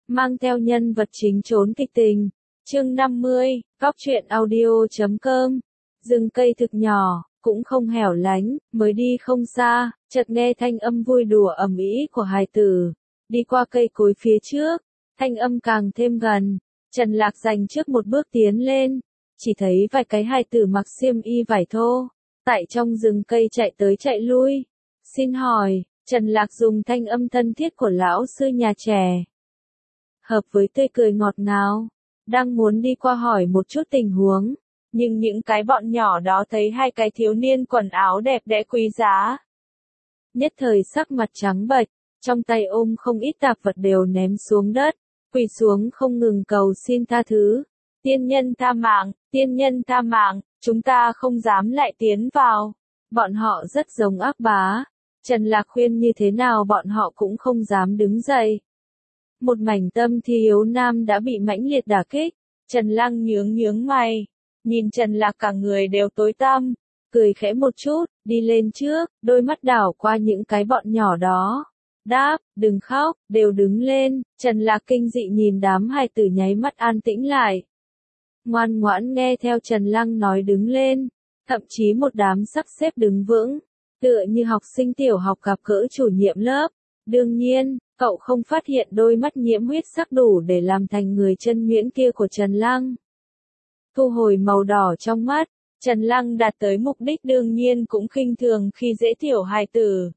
mang theo nhân vật chính trốn kịch tình. Chương 50, Góc truyện audio.com. Rừng cây thực nhỏ, cũng không hẻo lánh, mới đi không xa, chợt nghe thanh âm vui đùa ầm ĩ của hài tử. Đi qua cây cối phía trước, thanh âm càng thêm gần. Trần Lạc dành trước một bước tiến lên, chỉ thấy vài cái hài tử mặc xiêm y vải thô, tại trong rừng cây chạy tới chạy lui. Xin hỏi, Trần Lạc dùng thanh âm thân thiết của lão sư nhà trẻ, hợp với tươi cười ngọt ngào, đang muốn đi qua hỏi một chút tình huống, nhưng những cái bọn nhỏ đó thấy hai cái thiếu niên quần áo đẹp đẽ quý giá. Nhất thời sắc mặt trắng bệch, trong tay ôm không ít tạp vật đều ném xuống đất, quỳ xuống không ngừng cầu xin tha thứ. Tiên nhân tha mạng, chúng ta không dám lại tiến vào. Bọn họ rất giống ác bá. Trần Lạc khuyên như thế nào bọn họ cũng không dám đứng dậy. Một mảnh tâm thi yếu nam đã bị mãnh liệt đả kích. Trần Lăng nhướng mày, nhìn Trần Lạc cả người đều tối tăm, cười khẽ một chút, đi lên trước, đôi mắt đảo qua những cái bọn nhỏ đó. Đáp, đừng khóc, đều đứng lên. Trần Lạc kinh dị nhìn đám hài tử nháy mắt an tĩnh lại. Ngoan ngoãn nghe theo Trần Lăng nói đứng lên, thậm chí một đám sắp xếp đứng vững, tựa như học sinh tiểu học gặp gỡ chủ nhiệm lớp. Đương nhiên, cậu không phát hiện đôi mắt nhiễm huyết sắc đủ để làm thành người chân nhuyễn kia của Trần Lăng. Thu hồi màu đỏ trong mắt, Trần Lăng đạt tới mục đích đương nhiên cũng khinh thường khi dễ tiểu hài tử.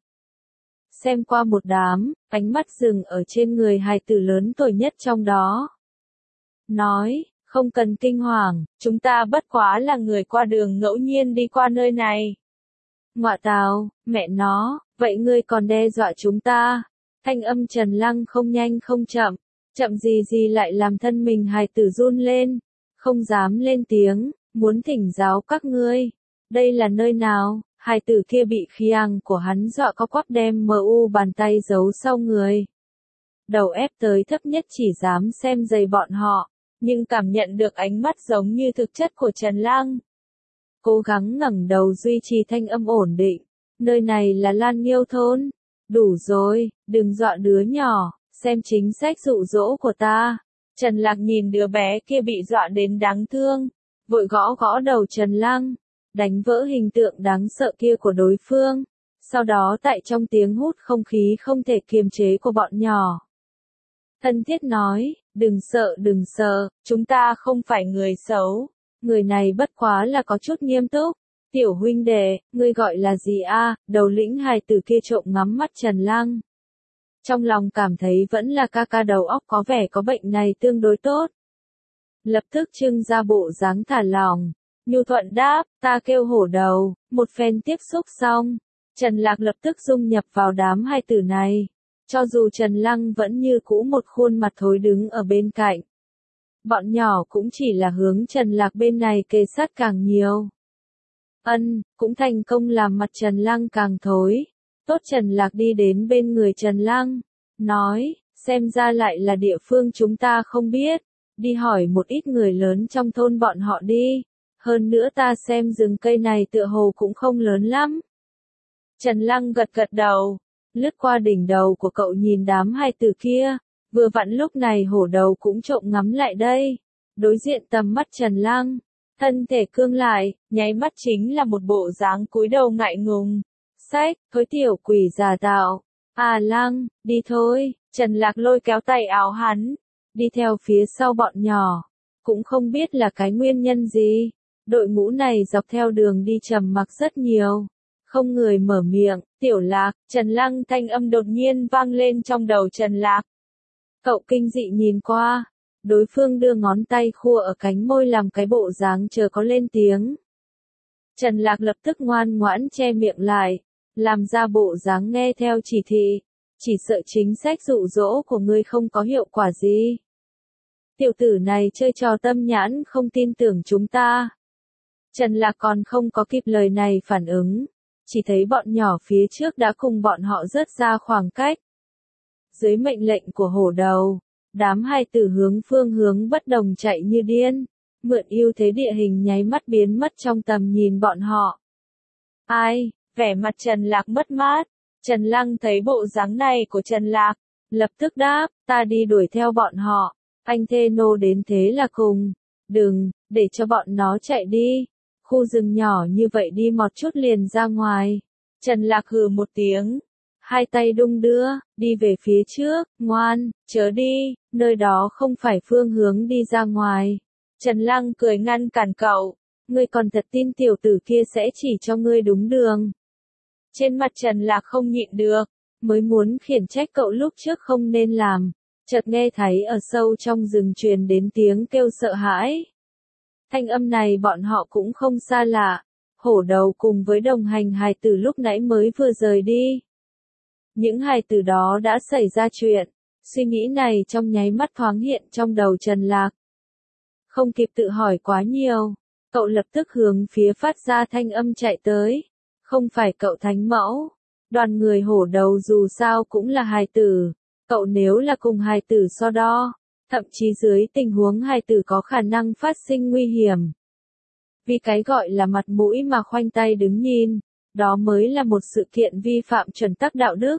Xem qua một đám, ánh mắt dừng ở trên người hài tử lớn tuổi nhất trong đó. Nói, không cần kinh hoàng, chúng ta bất quá là người qua đường ngẫu nhiên đi qua nơi này. Ngọa tào, mẹ nó, vậy ngươi còn đe dọa chúng ta. Thanh âm Trần Lăng không nhanh không chậm, chậm gì lại làm thân mình hài tử run lên, không dám lên tiếng, muốn thỉnh giáo các ngươi. Đây là nơi nào? Hài tử kia bị khí ăng của hắn dọa có quắp đem mu bàn tay giấu sau người. Đầu ép tới thấp nhất chỉ dám xem giày bọn họ, nhưng cảm nhận được ánh mắt giống như thực chất của Trần Lăng. Cố gắng ngẩng đầu duy trì thanh âm ổn định. Nơi này là Lan Nghiêu thôn. Đủ rồi, đừng dọa đứa nhỏ, xem chính sách dụ dỗ của ta. Trần Lạc nhìn đứa bé kia bị dọa đến đáng thương, vội gõ đầu Trần Lăng, đánh vỡ hình tượng đáng sợ kia của đối phương. Sau đó tại trong tiếng hút không khí không thể kiềm chế của bọn nhỏ, thân thiết nói, đừng sợ, chúng ta không phải người xấu. Người này bất quá là có chút nghiêm túc. Tiểu huynh đệ, ngươi gọi là gì a? Đầu lĩnh hài tử kia trộm ngắm mắt Trần Lăng. Trong lòng cảm thấy vẫn là ca đầu óc có vẻ có bệnh này tương đối tốt. Lập tức trưng ra bộ dáng thả lỏng. Nhu thuận đáp, ta kêu hổ đầu. Một phen tiếp xúc xong, Trần Lạc lập tức dung nhập vào đám hài tử này. Cho dù Trần Lăng vẫn như cũ một khuôn mặt thối đứng ở bên cạnh. Bọn nhỏ cũng chỉ là hướng Trần Lạc bên này kề sát càng nhiều. Cũng thành công làm mặt Trần Lăng càng thối. Tốt, Trần Lạc đi đến bên người Trần Lăng, nói, xem ra lại là địa phương chúng ta không biết. Đi hỏi một ít người lớn trong thôn bọn họ đi. Hơn nữa ta xem rừng cây này tựa hồ cũng không lớn lắm. Trần Lăng gật đầu, lướt qua đỉnh đầu của cậu nhìn đám hài tử kia. Vừa vặn lúc này hổ đầu cũng trộm ngắm lại đây. Đối diện tầm mắt Trần Lăng, thân thể cương lại, nháy mắt chính là một bộ dáng cúi đầu ngại ngùng. Sách, thối tiểu quỷ già tạo. À Lăng, đi thôi. Trần Lạc lôi kéo tay áo hắn, đi theo phía sau bọn nhỏ. Cũng không biết là cái nguyên nhân gì. Đội ngũ này dọc theo đường đi trầm mặc rất nhiều. Không người mở miệng. Tiểu Lạc, Trần Lăng thanh âm đột nhiên vang lên trong đầu Trần Lạc. Cậu kinh dị nhìn qua. Đối phương đưa ngón tay khua ở cánh môi làm cái bộ dáng chờ có lên tiếng. Trần Lạc lập tức ngoan ngoãn che miệng lại, làm ra bộ dáng nghe theo chỉ thị. Chỉ sợ chính sách dụ dỗ của ngươi không có hiệu quả gì. Tiểu tử này chơi trò tâm nhãn không tin tưởng chúng ta. Trần Lạc còn không có kịp lời này phản ứng. Chỉ thấy bọn nhỏ phía trước đã cùng bọn họ rớt ra khoảng cách. Dưới mệnh lệnh của hổ đầu, đám hài tử hướng phương hướng bất đồng chạy như điên, mượn ưu thế địa hình nháy mắt biến mất trong tầm nhìn bọn họ. Ai, vẻ mặt Trần Lạc mất mát. Trần Lăng thấy bộ dáng này của Trần Lạc, lập tức đáp, ta đi đuổi theo bọn họ, anh thê nô đến thế là cùng, đừng, để cho bọn nó chạy đi, khu rừng nhỏ như vậy đi một chút liền ra ngoài. Trần Lạc hừ một tiếng, hai tay đung đưa, đi về phía trước, ngoan, chớ đi, nơi đó không phải phương hướng đi ra ngoài. Trần Lăng cười ngăn cản cậu, ngươi còn thật tin tiểu tử kia sẽ chỉ cho ngươi đúng đường. Trên mặt Trần Lạc không nhịn được, mới muốn khiển trách cậu lúc trước không nên làm, chợt nghe thấy ở sâu trong rừng truyền đến tiếng kêu sợ hãi. Thanh âm này bọn họ cũng không xa lạ, hổ đầu cùng với đồng hành hài tử lúc nãy mới vừa rời đi. Những hài tử đó đã xảy ra chuyện, suy nghĩ này trong nháy mắt thoáng hiện trong đầu Trần Lạc. Không kịp tự hỏi quá nhiều, cậu lập tức hướng phía phát ra thanh âm chạy tới, không phải cậu thánh mẫu, đoàn người hổ đầu dù sao cũng là hài tử, cậu nếu là cùng hài tử so đo, thậm chí dưới tình huống hài tử có khả năng phát sinh nguy hiểm. Vì cái gọi là mặt mũi mà khoanh tay đứng nhìn, đó mới là một sự kiện vi phạm chuẩn tắc đạo đức.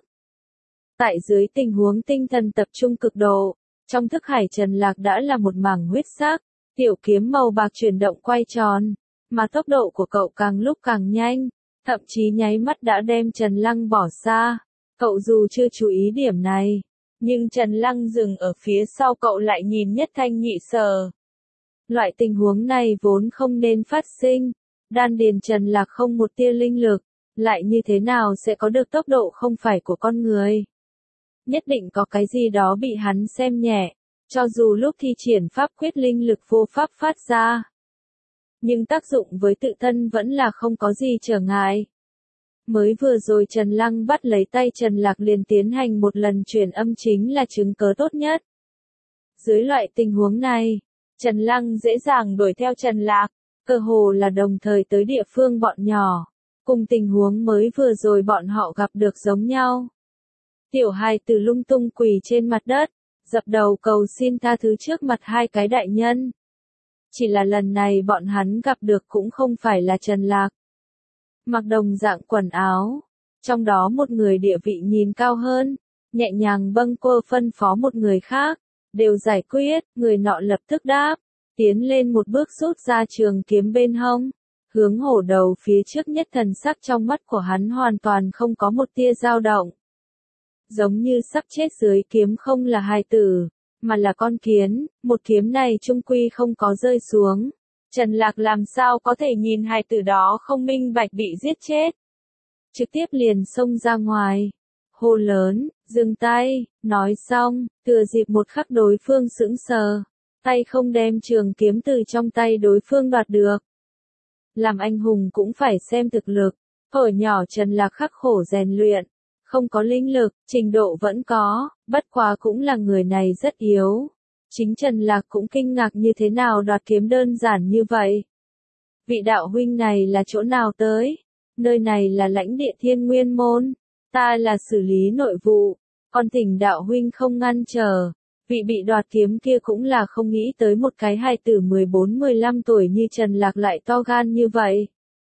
Tại dưới tình huống tinh thần tập trung cực độ, trong thức hải Trần Lạc đã là một mảng huyết sắc, tiểu kiếm màu bạc chuyển động quay tròn, mà tốc độ của cậu càng lúc càng nhanh, thậm chí nháy mắt đã đem Trần Lăng bỏ xa. Cậu dù chưa chú ý điểm này, nhưng Trần Lăng dừng ở phía sau cậu lại nhìn nhất thanh nhị sở. Loại tình huống này vốn không nên phát sinh, đan điền Trần Lạc không một tia linh lực, lại như thế nào sẽ có được tốc độ không phải của con người. Nhất định có cái gì đó bị hắn xem nhẹ, cho dù lúc thi triển pháp quyết linh lực vô pháp phát ra. Nhưng tác dụng với tự thân vẫn là không có gì trở ngại. Mới vừa rồi Trần Lăng bắt lấy tay Trần Lạc liền tiến hành một lần truyền âm chính là chứng cớ tốt nhất. Dưới loại tình huống này, Trần Lăng dễ dàng đuổi theo Trần Lạc, cơ hồ là đồng thời tới địa phương bọn nhỏ, cùng tình huống mới vừa rồi bọn họ gặp được giống nhau. Tiểu hài tử lung tung quỳ trên mặt đất, dập đầu cầu xin tha thứ trước mặt hai cái đại nhân. Chỉ là lần này bọn hắn gặp được cũng không phải là Trần Lạc. Mặc đồng dạng quần áo, trong đó một người địa vị nhìn cao hơn, nhẹ nhàng bâng quơ phân phó một người khác, đều giải quyết, người nọ lập tức đáp, tiến lên một bước rút ra trường kiếm bên hông, hướng hổ đầu phía trước nhất, thần sắc trong mắt của hắn hoàn toàn không có một tia dao động. Giống như sắp chết dưới kiếm không là hài tử, mà là con kiến, một kiếm này chung quy không có rơi xuống. Trần Lạc làm sao có thể nhìn hài tử đó không minh bạch bị giết chết. Trực tiếp liền xông ra ngoài, hô lớn, dừng tay, nói xong, thừa dịp một khắc đối phương sững sờ, tay không đem trường kiếm từ trong tay đối phương đoạt được. Làm anh hùng cũng phải xem thực lực, hồi nhỏ Trần Lạc khắc khổ rèn luyện, không có linh lực, trình độ vẫn có, bất quá cũng là người này rất yếu. Chính Trần Lạc cũng kinh ngạc như thế nào đoạt kiếm đơn giản như vậy. Vị đạo huynh này là chỗ nào tới? Nơi này là lãnh địa Thiên Nguyên Môn, ta là xử lý nội vụ, còn thỉnh đạo huynh không ngăn trở. Vị bị đoạt kiếm kia cũng là không nghĩ tới một cái hài tử 14-15 tuổi như Trần Lạc lại to gan như vậy.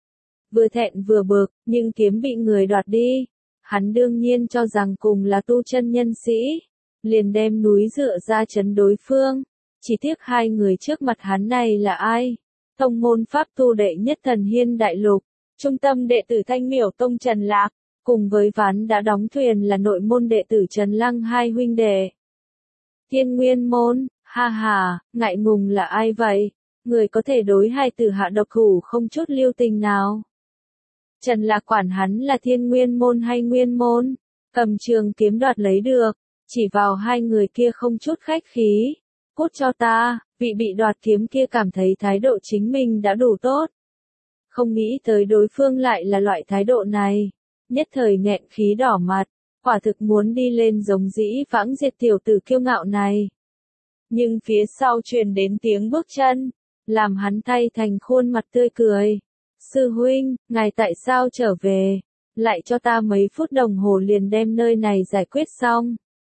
Vừa thẹn vừa bực, nhưng kiếm bị người đoạt đi. Hắn đương nhiên cho rằng cùng là tu chân nhân sĩ, liền đem núi dựa ra chấn đối phương. Chỉ tiếc hai người trước mặt hắn này là ai? Tông môn pháp tu đệ nhất Thần Hiên Đại Lục, trung tâm đệ tử Thanh Miểu Tông Trần Lạc, cùng với ván đã đóng thuyền là nội môn đệ tử Trần Lăng hai huynh đệ. Thiên Nguyên Môn, ha ha, ngại ngùng là ai vậy? Người có thể đối hai tử hạ độc thủ không chút lưu tình nào. Trần Lạc quản hắn là Thiên Nguyên Môn hay Nguyên Môn, cầm trường kiếm đoạt lấy được, chỉ vào hai người kia không chút khách khí. Cút cho ta, vị bị đoạt kiếm kia cảm thấy thái độ chính mình đã đủ tốt. Không nghĩ tới đối phương lại là loại thái độ này, nhất thời nghẹn khí đỏ mặt, quả thực muốn đi lên giống dĩ vãng diệt tiểu tử kiêu ngạo này. Nhưng phía sau truyền đến tiếng bước chân, làm hắn thay thành khuôn mặt tươi cười. Sư huynh, ngài tại sao trở về? Lại cho ta mấy phút đồng hồ liền đem nơi này giải quyết xong.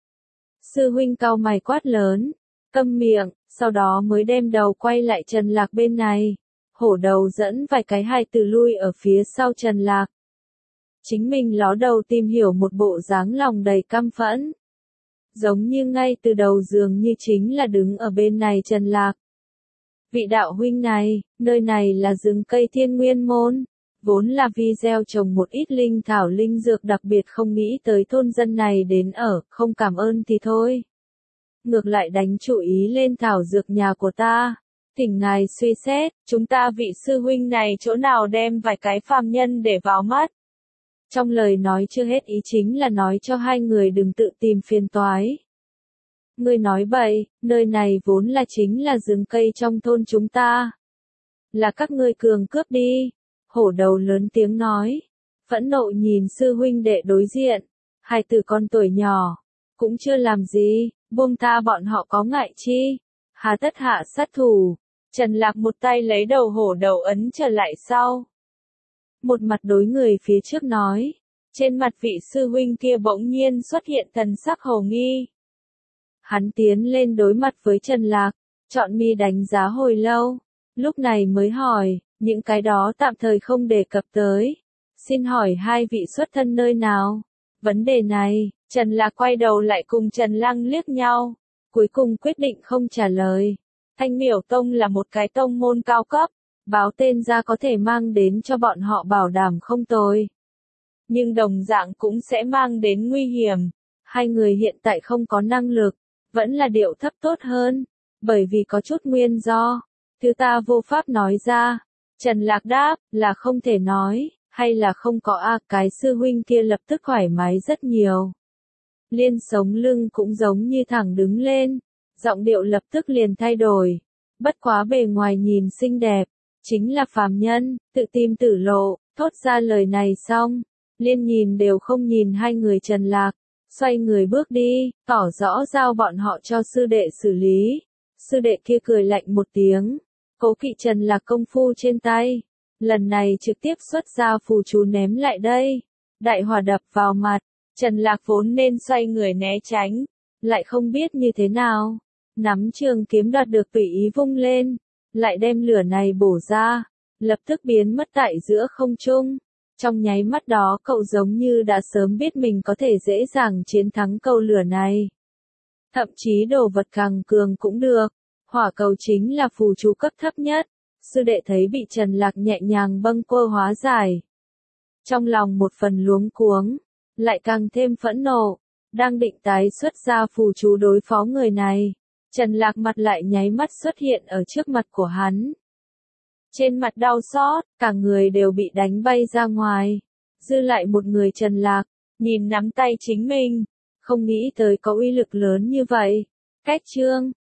Sư huynh cau mày quát lớn, câm miệng, sau đó mới đem đầu quay lại Trần Lạc bên này. Hổ đầu dẫn vài cái hài tử lui ở phía sau Trần Lạc. Chính mình ló đầu tìm hiểu một bộ dáng lòng đầy căm phẫn. giống như ngay từ đầu dường như chính là đứng ở bên này Trần Lạc. Vị đạo huynh này, nơi này là rừng cây Thiên Nguyên Môn, vốn là vi gieo trồng một ít linh thảo linh dược đặc biệt không nghĩ tới thôn dân này đến ở, không cảm ơn thì thôi. Ngược lại đánh chủ ý lên thảo dược nhà của ta. Thỉnh ngài suy xét, chúng ta vị sư huynh này chỗ nào đem vài cái phàm nhân để vào mắt. Trong lời nói chưa hết ý chính là nói cho hai người đừng tự tìm phiền toái. Ngươi nói bậy, nơi này vốn là chính là rừng cây trong thôn chúng ta. Là các ngươi cường cướp đi. Hổ đầu lớn tiếng nói. Phẫn nộ nhìn sư huynh đệ đối diện. Hai từ con tuổi nhỏ. Cũng chưa làm gì, buông tha bọn họ có ngại chi. Hà tất hạ sát thủ. Trần Lạc một tay lấy đầu hổ đầu ấn trở lại sau. Một mặt đối người phía trước nói. Trên mặt vị sư huynh kia bỗng nhiên xuất hiện thần sắc hồ nghi. Hắn tiến lên đối mặt với Trần Lạc, chọn mi đánh giá hồi lâu, lúc này mới hỏi, những cái đó tạm thời không đề cập tới. Xin hỏi hai vị xuất thân nơi nào? Vấn đề này, Trần Lạc quay đầu lại cùng Trần Lăng liếc nhau, cuối cùng quyết định không trả lời. Thanh Miểu Tông là một cái tông môn cao cấp, báo tên ra có thể mang đến cho bọn họ bảo đảm không tồi. Nhưng đồng dạng cũng sẽ mang đến nguy hiểm. Hai người hiện tại không có năng lực, vẫn là điệu thấp tốt hơn, bởi vì có chút nguyên do. Thứ ta vô pháp nói ra. Trần Lạc đáp, là không thể nói, hay là không có cái sư huynh kia lập tức thoải mái rất nhiều. Liên sống lưng cũng giống như thẳng đứng lên, giọng điệu lập tức liền thay đổi. Bất quá bề ngoài nhìn xinh đẹp, chính là phàm nhân, tự tìm tử lộ, thốt ra lời này xong. Liên nhìn đều không nhìn hai người Trần Lạc, xoay người bước đi, tỏ rõ giao bọn họ cho sư đệ xử lý. Sư đệ kia cười lạnh một tiếng, cố kỵ Trần Lạc công phu trên tay, lần này trực tiếp xuất ra phù chú ném lại đây. Đại hỏa đập vào mặt, Trần Lạc vốn nên xoay người né tránh, lại không biết như thế nào. Nắm trường kiếm đoạt được tùy ý vung lên, lại đem lửa này bổ ra, lập tức biến mất tại giữa không trung. Trong nháy mắt đó cậu giống như đã sớm biết mình có thể dễ dàng chiến thắng câu lửa này. Thậm chí đồ vật càng cường cũng được, hỏa cầu chính là phù chú cấp thấp nhất. Sư đệ thấy bị Trần Lạc nhẹ nhàng bâng quơ hóa giải. Trong lòng một phần luống cuống, lại càng thêm phẫn nộ, đang định tái xuất ra phù chú đối phó người này. Trần Lạc mặt lại nháy mắt xuất hiện ở trước mặt của hắn. Trên mặt đau xót, cả người đều bị đánh bay ra ngoài. Dư lại một người Trần Lạc, nhìn nắm tay chính mình, không nghĩ tới có uy lực lớn như vậy. Cách chương